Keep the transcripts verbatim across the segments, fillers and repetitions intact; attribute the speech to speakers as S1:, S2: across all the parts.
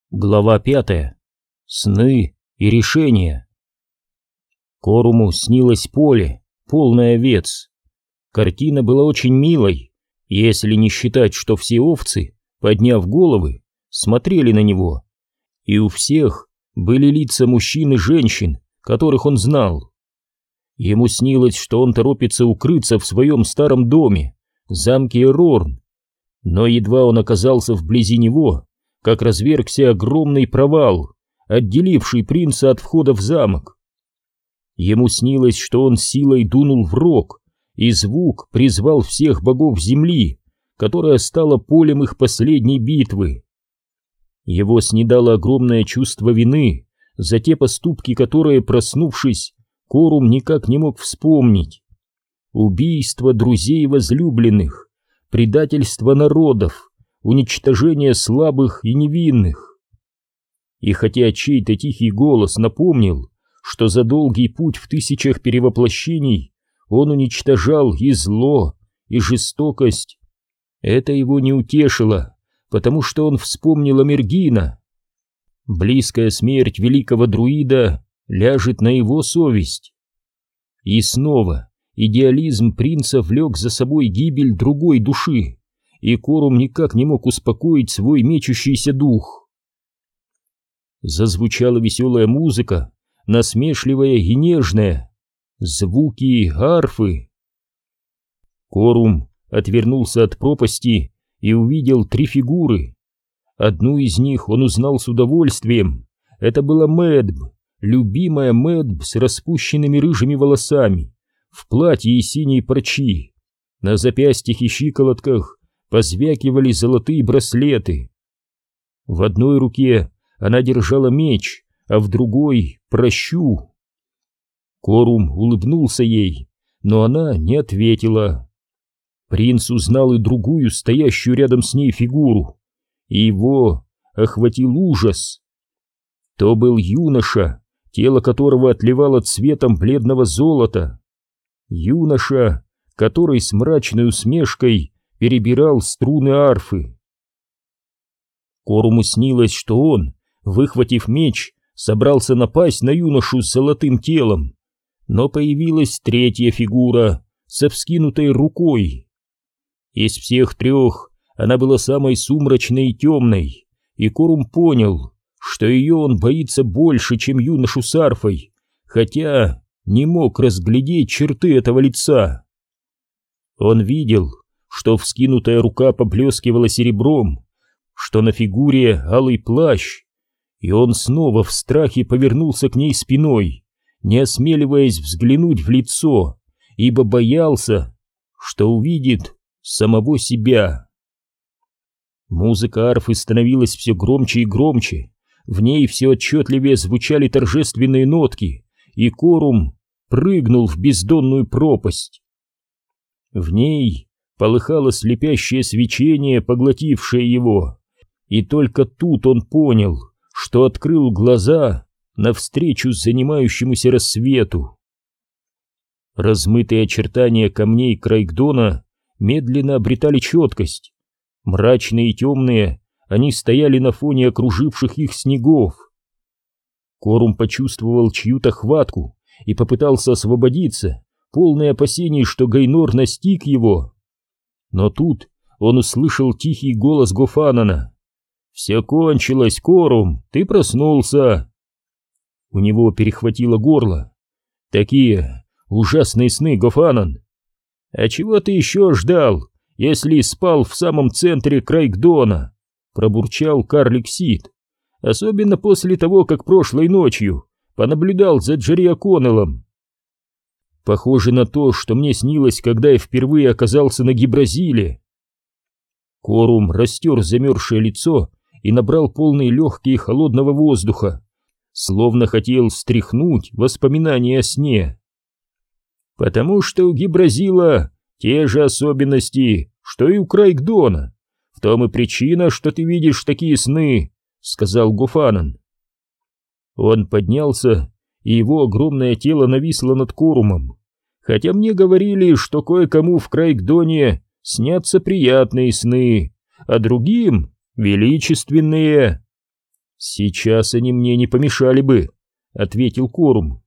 S1: Глава пятая. Сны и решения. Коруму снилось поле, полное овец. Картина была очень милой, если не считать, что все овцы, подняв головы, смотрели на него, и у всех были лица мужчин и женщин, которых он знал. Ему снилось, что он торопится укрыться в своем старом доме, замке Эрорн, но едва он оказался вблизи него, как развергся огромный провал, отделивший принца от входа в замок. Ему снилось, что он силой дунул в рог, и звук призвал всех богов земли, которая стала полем их последней битвы. Его снедало огромное чувство вины за те поступки, которые, проснувшись, Корум никак не мог вспомнить. Убийство друзей и возлюбленных, предательство народов, уничтожение слабых и невинных. И хотя чей-то тихий голос напомнил, что за долгий путь в тысячах перевоплощений он уничтожал и зло, и жестокость, это его не утешило, потому что он вспомнил Амергина. Близкая смерть великого друида ляжет на его совесть. И снова идеализм принца влек за собой гибель другой души, и Корум никак не мог успокоить свой мечущийся дух. Зазвучала веселая музыка, насмешливая и нежная, звуки арфы. Корум отвернулся от пропасти и увидел три фигуры. Одну из них он узнал с удовольствием. Это была Мэдб, любимая Мэдб с распущенными рыжими волосами, в платье и синей парчи. На запястьях и щиколотках позвякивали золотые браслеты. В одной руке она держала меч, а в другой — пращу. Корум улыбнулся ей, но она не ответила. Принц узнал и другую, стоящую рядом с ней фигуру, и его охватил ужас. То был юноша, тело которого отливало цветом бледного золота. Юноша, который с мрачной усмешкой перебирал струны арфы. Коруму снилось, что он, выхватив меч, собрался напасть на юношу с золотым телом, но появилась третья фигура со вскинутой рукой. Из всех трех она была самой сумрачной и темной, и Корум понял, что ее он боится больше, чем юношу с арфой, хотя не мог разглядеть черты этого лица. Он видел, что вскинутая рука поблескивала серебром, что на фигуре алый плащ, и он снова в страхе повернулся к ней спиной, не осмеливаясь взглянуть в лицо, ибо боялся, что увидит самого себя. Музыка арфы становилась все громче и громче, в ней все отчетливее звучали торжественные нотки, и Корум прыгнул в бездонную пропасть. В ней полыхало слепящее свечение, поглотившее его, и только тут он понял, что открыл глаза навстречу занимающемуся рассвету. Размытые очертания камней Крайгдона медленно обретали четкость. Мрачные и темные, они стояли на фоне окруживших их снегов. Корум почувствовал чью-то хватку и попытался освободиться, полный опасений, что Гайнор настиг его. Но тут он услышал тихий голос Гофанана. «Все кончилось, Корум, ты проснулся!» У него перехватило горло. «Такие ужасные сны, Гофанан! А чего ты еще ждал, если спал в самом центре Крайгдона?» — пробурчал карлик Сид. «Особенно после того, как прошлой ночью понаблюдал за Джерри О'Коннеллом. Похоже на то, что мне снилось, когда я впервые оказался на Гибразиле». Корум растер замерзшее лицо и набрал полные легкие холодного воздуха, словно хотел стряхнуть воспоминания о сне. «Потому что у Гибразила те же особенности, что и у Крайгдона. В том и причина, что ты видишь такие сны», — сказал Гофанан. Он поднялся, и его огромное тело нависло над Корумом, хотя мне говорили, что кое-кому в Крайгдоне снятся приятные сны, а другим — величественные. «Сейчас они мне не помешали бы», — ответил Корум.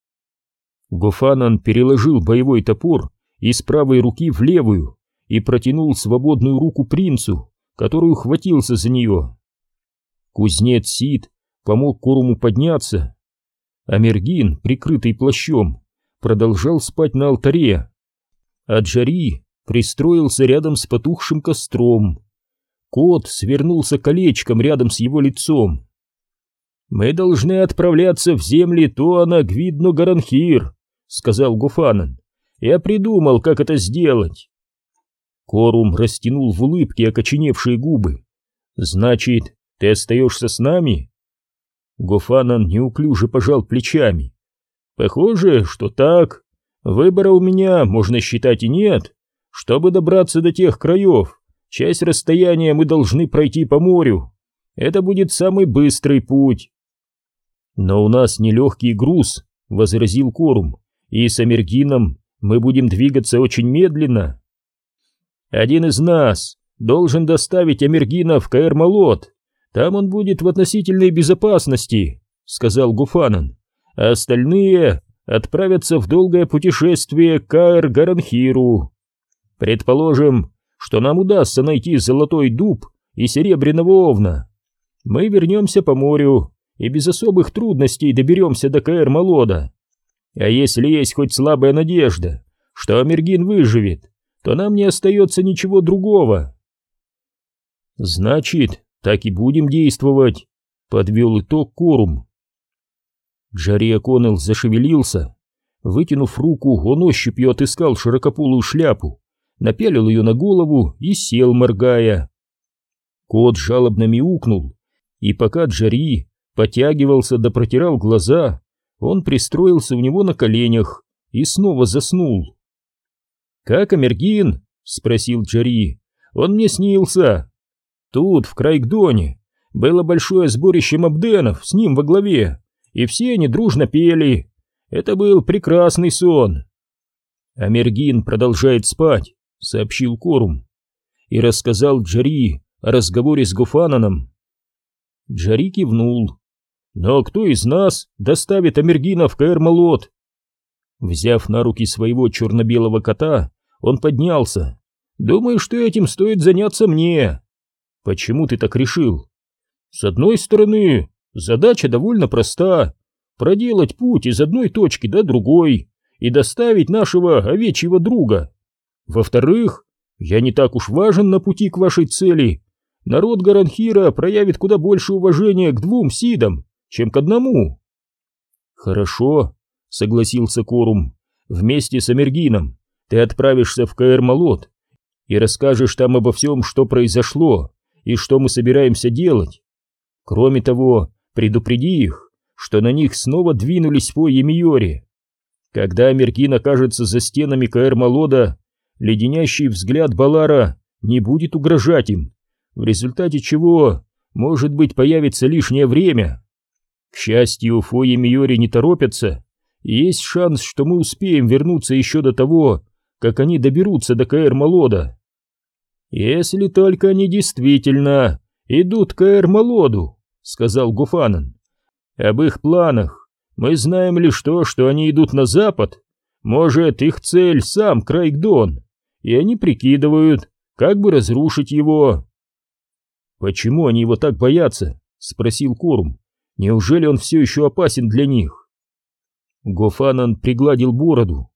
S1: Гофанан переложил боевой топор из правой руки в левую и протянул свободную руку принцу, который ухватился за нее. Кузнец Сид помог Коруму подняться. Амергин, прикрытый плащом, продолжал спать на алтаре, а Джари пристроился рядом с потухшим костром. Кот свернулся колечком рядом с его лицом. «Мы должны отправляться в земли Туана Гвидно Гаранхир», — сказал Гофанан. «Я придумал, как это сделать». Корум растянул в улыбке окоченевшие губы. «Значит, ты остаешься с нами?» Гофанан неуклюже пожал плечами. «Похоже, что так. Выбора у меня, можно считать, и нет. Чтобы добраться до тех краев, часть расстояния мы должны пройти по морю. Это будет самый быстрый путь». «Но у нас нелегкий груз», — возразил Корум, — «и с Амергином мы будем двигаться очень медленно». «Один из нас должен доставить Амергина в Каэр-Малот. Там он будет в относительной безопасности», — сказал Гофанан, — «а остальные отправятся в долгое путешествие к Каэр-Гаранхиру. Предположим, что нам удастся найти золотой дуб и серебряного овна. Мы вернемся по морю и без особых трудностей доберемся до Каэр-Малода. А если есть хоть слабая надежда, что Амергин выживет, то нам не остается ничего другого». «Значит, так и будем действовать», — подвел итог Корум. Джари Оконнелл зашевелился. Вытянув руку, он ощупью отыскал широкополую шляпу, напялил ее на голову и сел, моргая. Кот жалобно мяукнул, и пока Джари потягивался да протирал глаза, он пристроился у него на коленях и снова заснул. «Как Амергин?» — спросил Джари. «Он мне снился. Тут, в Крайгдоне, было большое сборище мабденов с ним во главе, и все они дружно пели. Это был прекрасный сон». «Амергин продолжает спать», — сообщил Корум, и рассказал Джари о разговоре с Гофананом. Джари кивнул. «Но кто из нас доставит Амергина в Каэр-Малот?» Взяв на руки своего черно-белого кота, он поднялся. «Думаю, что этим стоит заняться мне». «Почему ты так решил?» «С одной стороны, задача довольно проста. Проделать путь из одной точки до другой и доставить нашего овечьего друга. Во-вторых, я не так уж важен на пути к вашей цели. Народ Гаранхира проявит куда больше уважения к двум сидам, чем к одному». «Хорошо», — согласился Корум. «Вместе с Амергином ты отправишься в Каэр-Малот и расскажешь там обо всем, что произошло и что мы собираемся делать. Кроме того, предупреди их, что на них снова двинулись по Емиоре. Когда Амергин окажется за стенами Каэр-Малода, леденящий взгляд Балара не будет угрожать им, в результате чего, может быть, появится лишнее время. К счастью, Фо Емиори не торопятся, и есть шанс, что мы успеем вернуться еще до того, как они доберутся до Каэр-Малода. Если только они действительно идут к Каэр-Малоду», — сказал Гофанан. «Об их планах мы знаем лишь то, что они идут на запад. Может, их цель сам Крайгдон, и они прикидывают, как бы разрушить его». «Почему они его так боятся?» — спросил Корум. «Неужели он все еще опасен для них?» Гофанан пригладил бороду.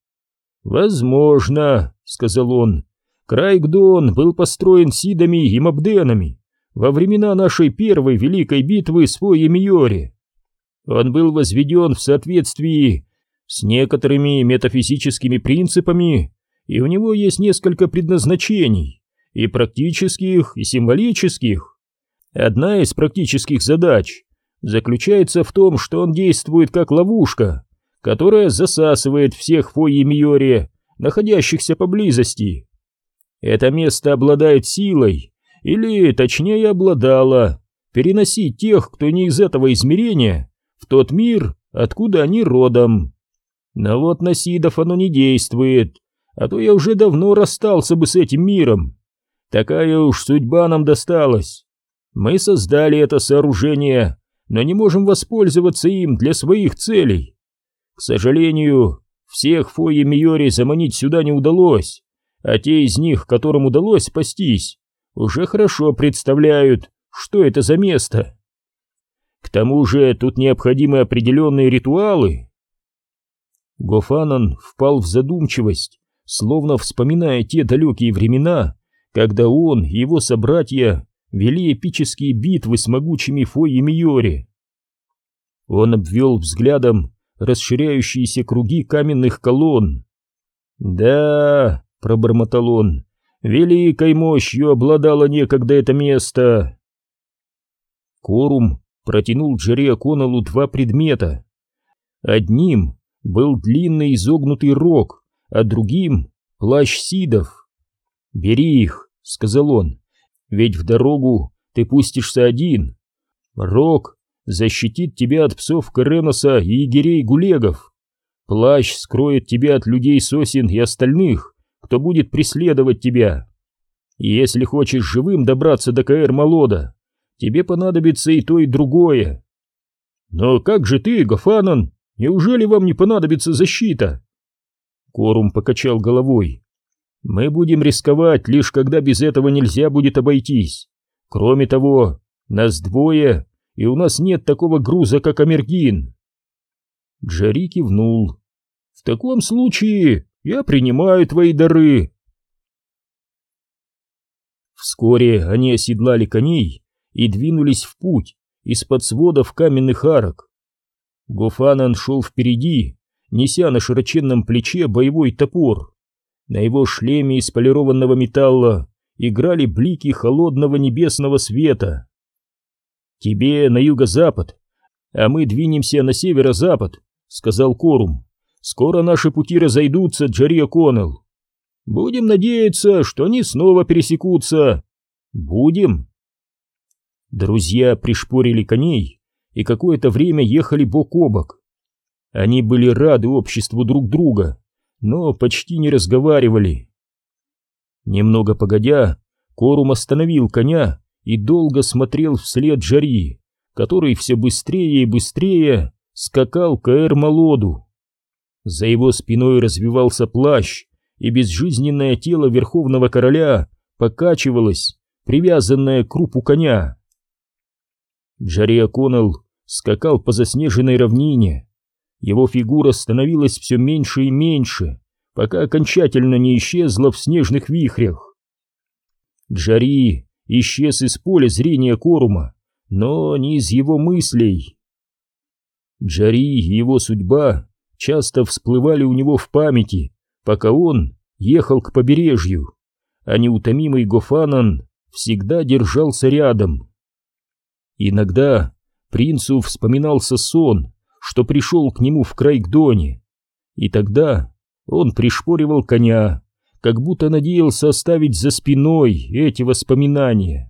S1: «Возможно», — сказал он. «Крайгдон был построен сидами и мабденами во времена нашей первой великой битвы с Фо Емиори. Он был возведен в соответствии с некоторыми метафизическими принципами, и у него есть несколько предназначений, и практических, и символических. Одна из практических задач заключается в том, что он действует как ловушка, которая засасывает всех Фо Емиори, находящихся поблизости. Это место обладает силой, или, точнее, обладало, переносить тех, кто не из этого измерения, в тот мир, откуда они родом. Но вот на сидов оно не действует, а то я уже давно расстался бы с этим миром. Такая уж судьба нам досталась. Мы создали это сооружение, но не можем воспользоваться им для своих целей. К сожалению, всех Фойи Миори заманить сюда не удалось, а те из них, которым удалось спастись, уже хорошо представляют, что это за место. К тому же тут необходимы определенные ритуалы. Гофанан впал в задумчивость, словно вспоминая те далекие времена, когда он и его собратья вели эпические битвы с могучими Фойи Миори. Он обвел взглядом расширяющиеся круги каменных колонн. «Да», — пробормотал он, — «великой мощью обладало некогда это место». Корум протянул Джерри О'Коннеллу два предмета. Одним был длинный изогнутый рог, а другим — плащ сидов. «Бери их», — сказал он, — «ведь в дорогу ты пустишься один. Рог защитит тебя от псов Кереноса и егерей-гулегов. Плащ скроет тебя от людей сосен и остальных, кто будет преследовать тебя. И если хочешь живым добраться до Каэр-Малода, тебе понадобится и то, и другое». «Но как же ты, Гофанан? Неужели вам не понадобится защита?» Корум покачал головой. «Мы будем рисковать, лишь когда без этого нельзя будет обойтись. Кроме того, нас двое, и у нас нет такого груза, как Амергин». Джерри кивнул. «В таком случае я принимаю твои дары». Вскоре они оседлали коней и двинулись в путь из-под сводов каменных арок. Гофанан шел впереди, неся на широченном плече боевой топор. На его шлеме из полированного металла играли блики холодного небесного света. «Тебе на юго-запад, а мы двинемся на северо-запад», — сказал Корум. «Скоро наши пути разойдутся, Джерри О'Коннелл. Будем надеяться, что они снова пересекутся. Будем». Друзья пришпорили коней и какое-то время ехали бок о бок. Они были рады обществу друг друга, но почти не разговаривали. Немного погодя, Корум остановил коня и долго смотрел вслед Джерри, который все быстрее и быстрее скакал к Каэр-Малоду. За его спиной развивался плащ, и безжизненное тело верховного короля покачивалось, привязанное к крупу коня. Джерри О'Коннелл скакал по заснеженной равнине. Его фигура становилась все меньше и меньше, пока окончательно не исчезла в снежных вихрях. Джерри исчез из поля зрения Корума, но не из его мыслей. Джерри и его судьба часто всплывали у него в памяти, пока он ехал к побережью, а неутомимый Гофанан всегда держался рядом. Иногда принцу вспоминался сон, что пришел к нему в Крайгдоне, и тогда он пришпоривал коня, как будто надеялся оставить за спиной эти воспоминания.